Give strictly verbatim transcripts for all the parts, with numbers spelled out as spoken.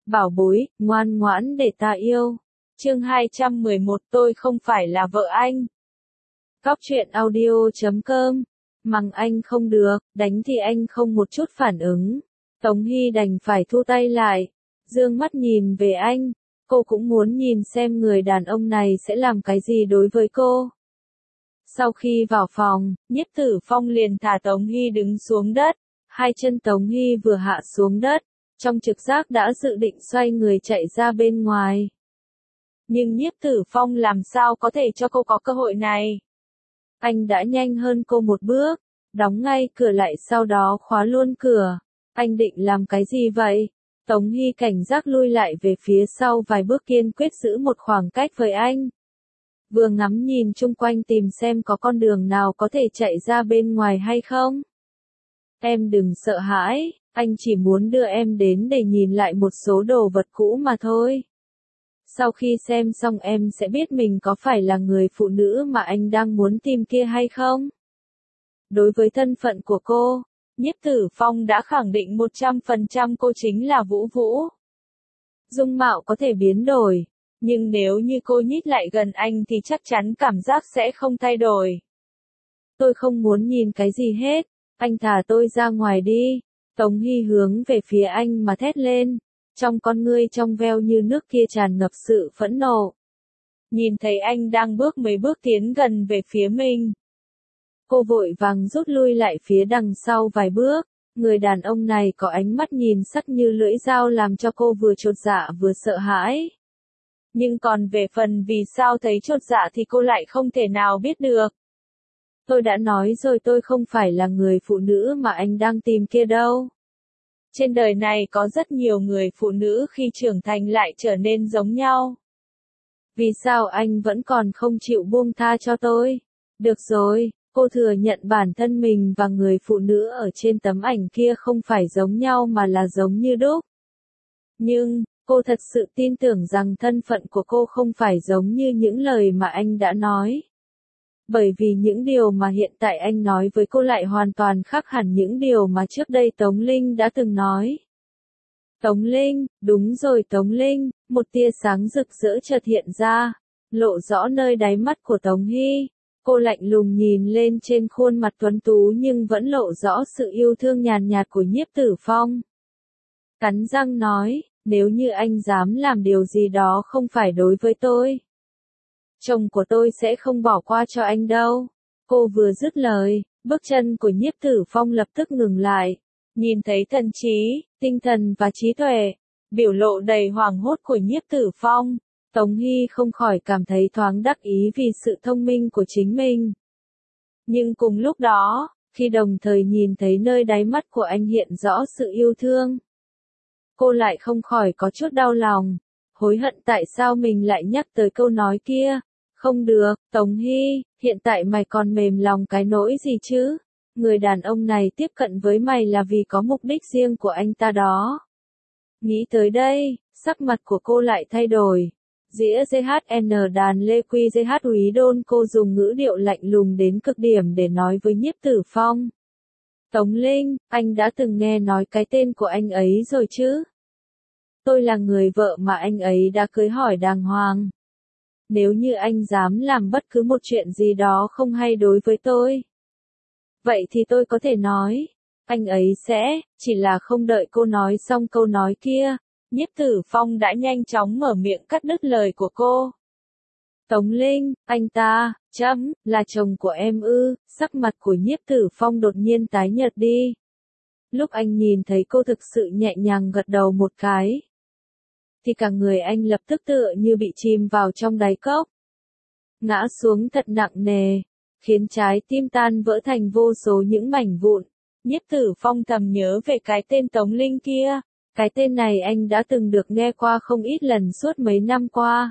bảo bối, ngoan ngoãn để ta yêu. Chương hai trăm mười một tôi không phải là vợ anh. Cóc truyện audio chấm com. Mắng anh không được, đánh thì anh không một chút phản ứng. Tống Hy đành phải thu tay lại, dương mắt nhìn về anh. Cô cũng muốn nhìn xem người đàn ông này sẽ làm cái gì đối với cô. Sau khi vào phòng, Nhiếp Tử Phong liền thả Tống Hy đứng xuống đất. Hai chân Tống Hy vừa hạ xuống đất, trong trực giác đã dự định xoay người chạy ra bên ngoài. Nhưng Nhiếp Tử Phong làm sao có thể cho cô có cơ hội này? Anh đã nhanh hơn cô một bước, đóng ngay cửa lại sau đó khóa luôn cửa. Anh định làm cái gì vậy? Tống Hy cảnh giác lui lại về phía sau vài bước kiên quyết giữ một khoảng cách với anh. Vừa ngắm nhìn chung quanh tìm xem có con đường nào có thể chạy ra bên ngoài hay không. Em đừng sợ hãi, anh chỉ muốn đưa em đến để nhìn lại một số đồ vật cũ mà thôi. Sau khi xem xong em sẽ biết mình có phải là người phụ nữ mà anh đang muốn tìm kia hay không. Đối với thân phận của cô, Nhiếp Tử Phong đã khẳng định một trăm phần trăm cô chính là Vũ Vũ. Dung mạo có thể biến đổi, nhưng nếu như cô nhích lại gần anh thì chắc chắn cảm giác sẽ không thay đổi. Tôi không muốn nhìn cái gì hết, anh thả tôi ra ngoài đi. Tống Hy hướng về phía anh mà thét lên, trong con ngươi trong veo như nước kia tràn ngập sự phẫn nộ. Nhìn thấy anh đang bước mấy bước tiến gần về phía mình, cô vội vàng rút lui lại phía đằng sau vài bước. Người đàn ông này có ánh mắt nhìn sắc như lưỡi dao làm cho cô vừa chột dạ vừa sợ hãi. Nhưng còn về phần vì sao thấy chột dạ thì cô lại không thể nào biết được. Tôi đã nói rồi, tôi không phải là người phụ nữ mà anh đang tìm kia đâu. Trên đời này có rất nhiều người phụ nữ khi trưởng thành lại trở nên giống nhau. Vì sao anh vẫn còn không chịu buông tha cho tôi? Được rồi, cô thừa nhận bản thân mình và người phụ nữ ở trên tấm ảnh kia không phải giống nhau mà là giống như đúc. Nhưng, cô thật sự tin tưởng rằng thân phận của cô không phải giống như những lời mà anh đã nói. Bởi vì những điều mà hiện tại anh nói với cô lại hoàn toàn khác hẳn những điều mà trước đây Tống Linh đã từng nói. Tống Linh, đúng rồi Tống Linh, một tia sáng rực rỡ chợt hiện ra, lộ rõ nơi đáy mắt của Tống Hy. Cô lạnh lùng nhìn lên trên khuôn mặt tuấn tú nhưng vẫn lộ rõ sự yêu thương nhàn nhạt của Nhiếp Tử Phong. Cắn răng nói, nếu như anh dám làm điều gì đó không phải đối với tôi, chồng của tôi sẽ không bỏ qua cho anh đâu. Cô vừa dứt lời, bước chân của Nhiếp Tử Phong lập tức ngừng lại. Nhìn thấy thần trí, tinh thần và trí tuệ, biểu lộ đầy hoảng hốt của Nhiếp Tử Phong, Tống Hy không khỏi cảm thấy thoáng đắc ý vì sự thông minh của chính mình. Nhưng cùng lúc đó, khi đồng thời nhìn thấy nơi đáy mắt của anh hiện rõ sự yêu thương, cô lại không khỏi có chút đau lòng, hối hận tại sao mình lại nhắc tới câu nói kia. Không được, Tống Hy, hiện tại mày còn mềm lòng cái nỗi gì chứ? Người đàn ông này tiếp cận với mày là vì có mục đích riêng của anh ta đó. Nghĩ tới đây, sắc mặt của cô lại thay đổi. Dĩa giê hát en đàn lê quy giê hát úy đôn, cô dùng ngữ điệu lạnh lùng đến cực điểm để nói với Nhiếp Tử Phong. Tống Linh, anh đã từng nghe nói cái tên của anh ấy rồi chứ? Tôi là người vợ mà anh ấy đã cưới hỏi đàng hoàng. Nếu như anh dám làm bất cứ một chuyện gì đó không hay đối với tôi, vậy thì tôi có thể nói, anh ấy sẽ, chỉ là không đợi cô nói xong câu nói kia, Nhiếp Tử Phong đã nhanh chóng mở miệng cắt đứt lời của cô. Tống Linh, anh ta, chấm, là chồng của em ư? Sắc mặt của Nhiếp Tử Phong đột nhiên tái nhợt đi. Lúc anh nhìn thấy cô thực sự nhẹ nhàng gật đầu một cái, thì cả người anh lập tức tựa như bị chìm vào trong đáy cốc, ngã xuống thật nặng nề, khiến trái tim tan vỡ thành vô số những mảnh vụn. Nhiếp Tử Phong thầm nhớ về cái tên Tống Linh kia, cái tên này anh đã từng được nghe qua không ít lần suốt mấy năm qua.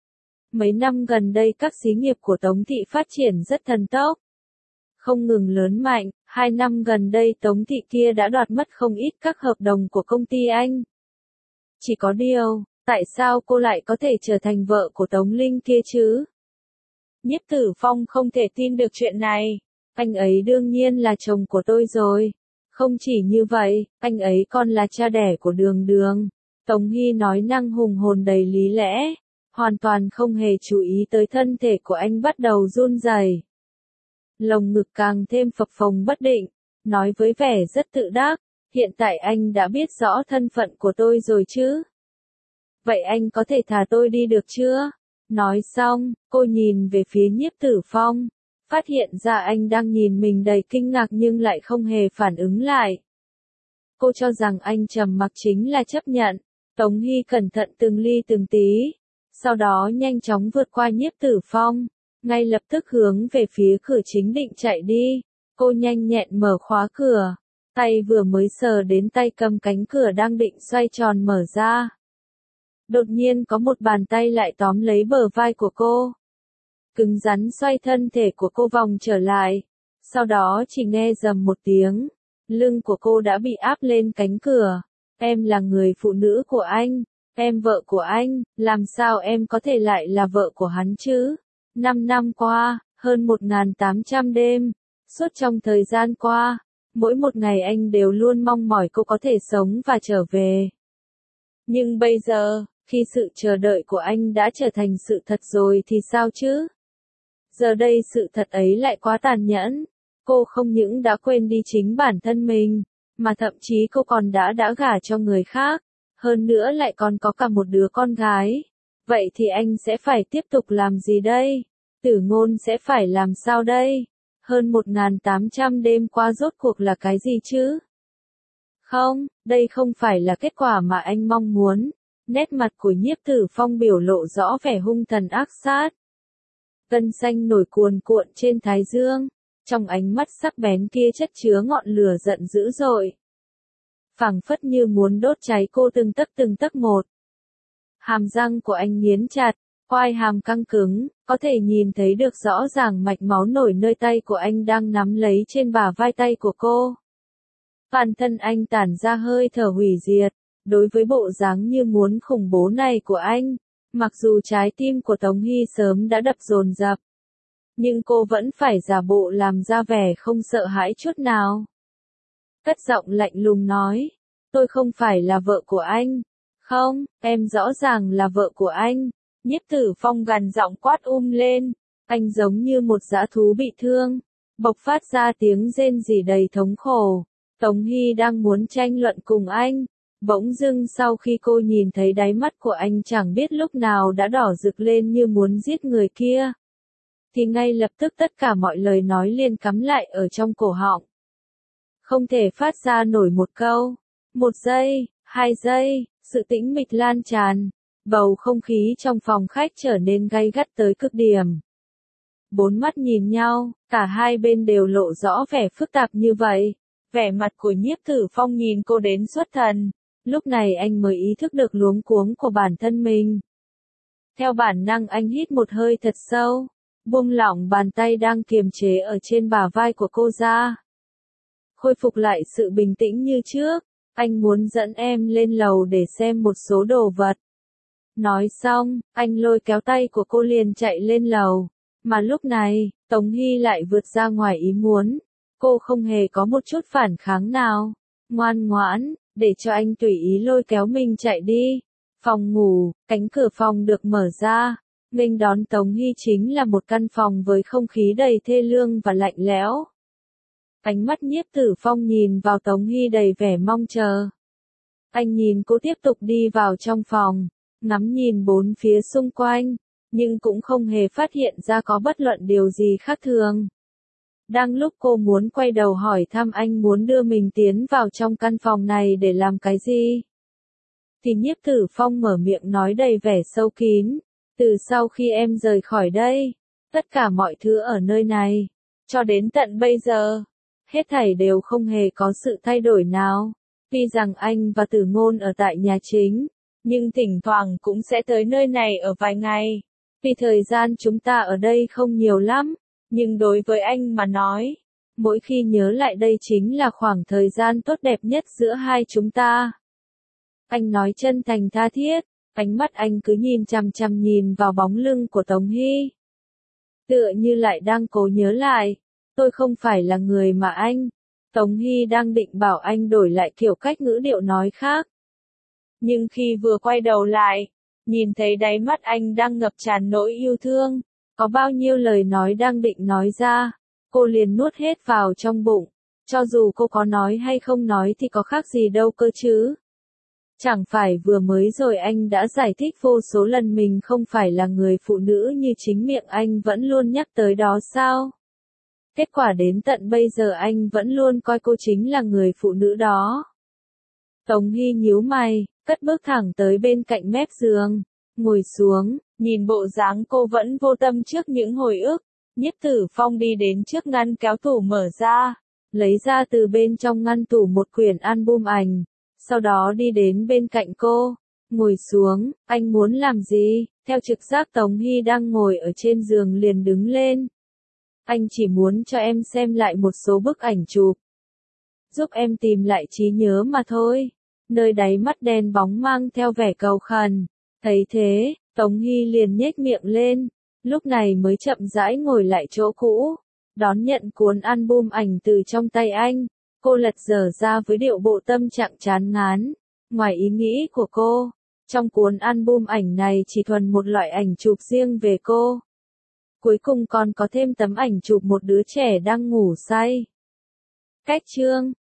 Mấy năm gần đây các xí nghiệp của Tống Thị phát triển rất thần tốc, không ngừng lớn mạnh, hai năm gần đây Tống Thị kia đã đoạt mất không ít các hợp đồng của công ty anh. Chỉ có điều, tại sao cô lại có thể trở thành vợ của Tống Linh kia chứ? Nhiếp Tử Phong không thể tin được chuyện này. Anh ấy đương nhiên là chồng của tôi rồi. Không chỉ như vậy, anh ấy còn là cha đẻ của Đường Đường. Tống Hy nói năng hùng hồn đầy lý lẽ, hoàn toàn không hề chú ý tới thân thể của anh bắt đầu run rẩy. Lồng ngực càng thêm phập phồng bất định, nói với vẻ rất tự đắc, hiện tại anh đã biết rõ thân phận của tôi rồi chứ? Vậy anh có thể thả tôi đi được chưa? Nói xong, cô nhìn về phía Nhiếp Tử Phong, phát hiện ra anh đang nhìn mình đầy kinh ngạc nhưng lại không hề phản ứng lại. Cô cho rằng anh trầm mặc chính là chấp nhận. Tống Hy cẩn thận từng ly từng tí, sau đó nhanh chóng vượt qua Nhiếp Tử Phong, ngay lập tức hướng về phía cửa chính định chạy đi. Cô nhanh nhẹn mở khóa cửa, tay vừa mới sờ đến tay cầm cánh cửa đang định xoay tròn mở ra. Đột nhiên có một bàn tay lại tóm lấy bờ vai của cô, cứng rắn xoay thân thể của cô vòng trở lại, sau đó chỉ nghe rầm một tiếng, lưng của cô đã bị áp lên cánh cửa. Em là người phụ nữ của anh, em vợ của anh, làm sao em có thể lại là vợ của hắn chứ? Năm năm qua, hơn một nghìn tám trăm đêm, suốt trong thời gian qua, mỗi một ngày anh đều luôn mong mỏi cô có thể sống và trở về. Nhưng bây giờ, khi sự chờ đợi của anh đã trở thành sự thật rồi thì sao chứ? Giờ đây sự thật ấy lại quá tàn nhẫn, cô không những đã quên đi chính bản thân mình, mà thậm chí cô còn đã đã gả cho người khác, hơn nữa lại còn có cả một đứa con gái. Vậy thì anh sẽ phải tiếp tục làm gì đây? Tử Ngôn sẽ phải làm sao đây? Hơn một nghìn tám trăm đêm qua rốt cuộc là cái gì chứ? Không, đây không phải là kết quả mà anh mong muốn. Nét mặt của Nhiếp Tử Phong biểu lộ rõ vẻ hung thần ác sát. Gân xanh nổi cuồn cuộn trên thái dương, trong ánh mắt sắc bén kia chất chứa ngọn lửa giận dữ dội. Phảng phất như muốn đốt cháy cô từng tấc từng tấc một. Hàm răng của anh nghiến chặt, quai hàm căng cứng, có thể nhìn thấy được rõ ràng mạch máu nổi nơi tay của anh đang nắm lấy trên bả vai tay của cô. Toàn thân anh tản ra hơi thở hủy diệt, đối với bộ dáng như muốn khủng bố này của anh, mặc dù trái tim của Tống Hy sớm đã đập dồn dập, nhưng cô vẫn phải giả bộ làm ra vẻ không sợ hãi chút nào. Cất giọng lạnh lùng nói, tôi không phải là vợ của anh. Không, em rõ ràng là vợ của anh. Nhiếp Tử Phong gằn giọng quát um lên, anh giống như một dã thú bị thương, bộc phát ra tiếng rên rỉ đầy thống khổ. Tống Hy đang muốn tranh luận cùng anh, bỗng dưng sau khi cô nhìn thấy đáy mắt của anh chẳng biết lúc nào đã đỏ rực lên như muốn giết người kia, thì ngay lập tức tất cả mọi lời nói liền cắm lại ở trong cổ họng. Không thể phát ra nổi một câu. Một giây, hai giây, sự tĩnh mịch lan tràn, bầu không khí trong phòng khách trở nên gay gắt tới cực điểm. Bốn mắt nhìn nhau, cả hai bên đều lộ rõ vẻ phức tạp như vậy. Vẻ mặt của Nhiếp Tử Phong nhìn cô đến xuất thần, lúc này anh mới ý thức được luống cuống của bản thân mình. Theo bản năng anh hít một hơi thật sâu, buông lỏng bàn tay đang kiềm chế ở trên bả vai của cô ra. Khôi phục lại sự bình tĩnh như trước, anh muốn dẫn em lên lầu để xem một số đồ vật. Nói xong, anh lôi kéo tay của cô liền chạy lên lầu, mà lúc này, Tống Hy lại vượt ra ngoài ý muốn. Cô không hề có một chút phản kháng nào, ngoan ngoãn, để cho anh tùy ý lôi kéo mình chạy đi. Phòng ngủ, cánh cửa phòng được mở ra, nghênh đón Tống Hy chính là một căn phòng với không khí đầy thê lương và lạnh lẽo. Ánh mắt Nhiếp Tử Phong nhìn vào Tống Hy đầy vẻ mong chờ. Anh nhìn cô tiếp tục đi vào trong phòng, ngắm nhìn bốn phía xung quanh, nhưng cũng không hề phát hiện ra có bất luận điều gì khác thường. Đang lúc cô muốn quay đầu hỏi thăm anh muốn đưa mình tiến vào trong căn phòng này để làm cái gì, thì Nhiếp Tử Phong mở miệng nói đầy vẻ sâu kín, từ sau khi em rời khỏi đây, tất cả mọi thứ ở nơi này, cho đến tận bây giờ, hết thảy đều không hề có sự thay đổi nào. Tuy rằng anh và Tử Ngôn ở tại nhà chính, nhưng thỉnh thoảng cũng sẽ tới nơi này ở vài ngày. Vì thời gian chúng ta ở đây không nhiều lắm, nhưng đối với anh mà nói, mỗi khi nhớ lại đây chính là khoảng thời gian tốt đẹp nhất giữa hai chúng ta. Anh nói chân thành tha thiết, ánh mắt anh cứ nhìn chằm chằm nhìn vào bóng lưng của Tống Hy. Tựa như lại đang cố nhớ lại, tôi không phải là người mà anh. Tống Hy đang định bảo anh đổi lại kiểu cách ngữ điệu nói khác. Nhưng khi vừa quay đầu lại, nhìn thấy đáy mắt anh đang ngập tràn nỗi yêu thương, có bao nhiêu lời nói đang định nói ra, cô liền nuốt hết vào trong bụng. Cho dù cô có nói hay không nói thì có khác gì đâu cơ chứ. Chẳng phải vừa mới rồi anh đã giải thích vô số lần mình không phải là người phụ nữ như chính miệng anh vẫn luôn nhắc tới đó sao? Kết quả đến tận bây giờ anh vẫn luôn coi cô chính là người phụ nữ đó. Tống Hy nhíu mày, cất bước thẳng tới bên cạnh mép giường, ngồi xuống, nhìn bộ dáng cô vẫn vô tâm trước những hồi ức. Nhiếp Tử Phong đi đến trước ngăn kéo tủ mở ra, lấy ra từ bên trong ngăn tủ một quyển album ảnh, sau đó đi đến bên cạnh cô, ngồi xuống. Anh muốn làm gì? Theo trực giác Tống Hy đang ngồi ở trên giường liền đứng lên. Anh chỉ muốn cho em xem lại một số bức ảnh chụp, giúp em tìm lại trí nhớ mà thôi. Nơi đáy mắt đen bóng mang theo vẻ cầu khẩn. Thấy thế, Tống Hy liền nhếch miệng lên, lúc này mới chậm rãi ngồi lại chỗ cũ, đón nhận cuốn album ảnh từ trong tay anh. Cô lật dở ra với điệu bộ tâm trạng chán ngán. Ngoài ý nghĩ của cô, trong cuốn album ảnh này chỉ thuần một loại ảnh chụp riêng về cô. Cuối cùng còn có thêm tấm ảnh chụp một đứa trẻ đang ngủ say. Cách chương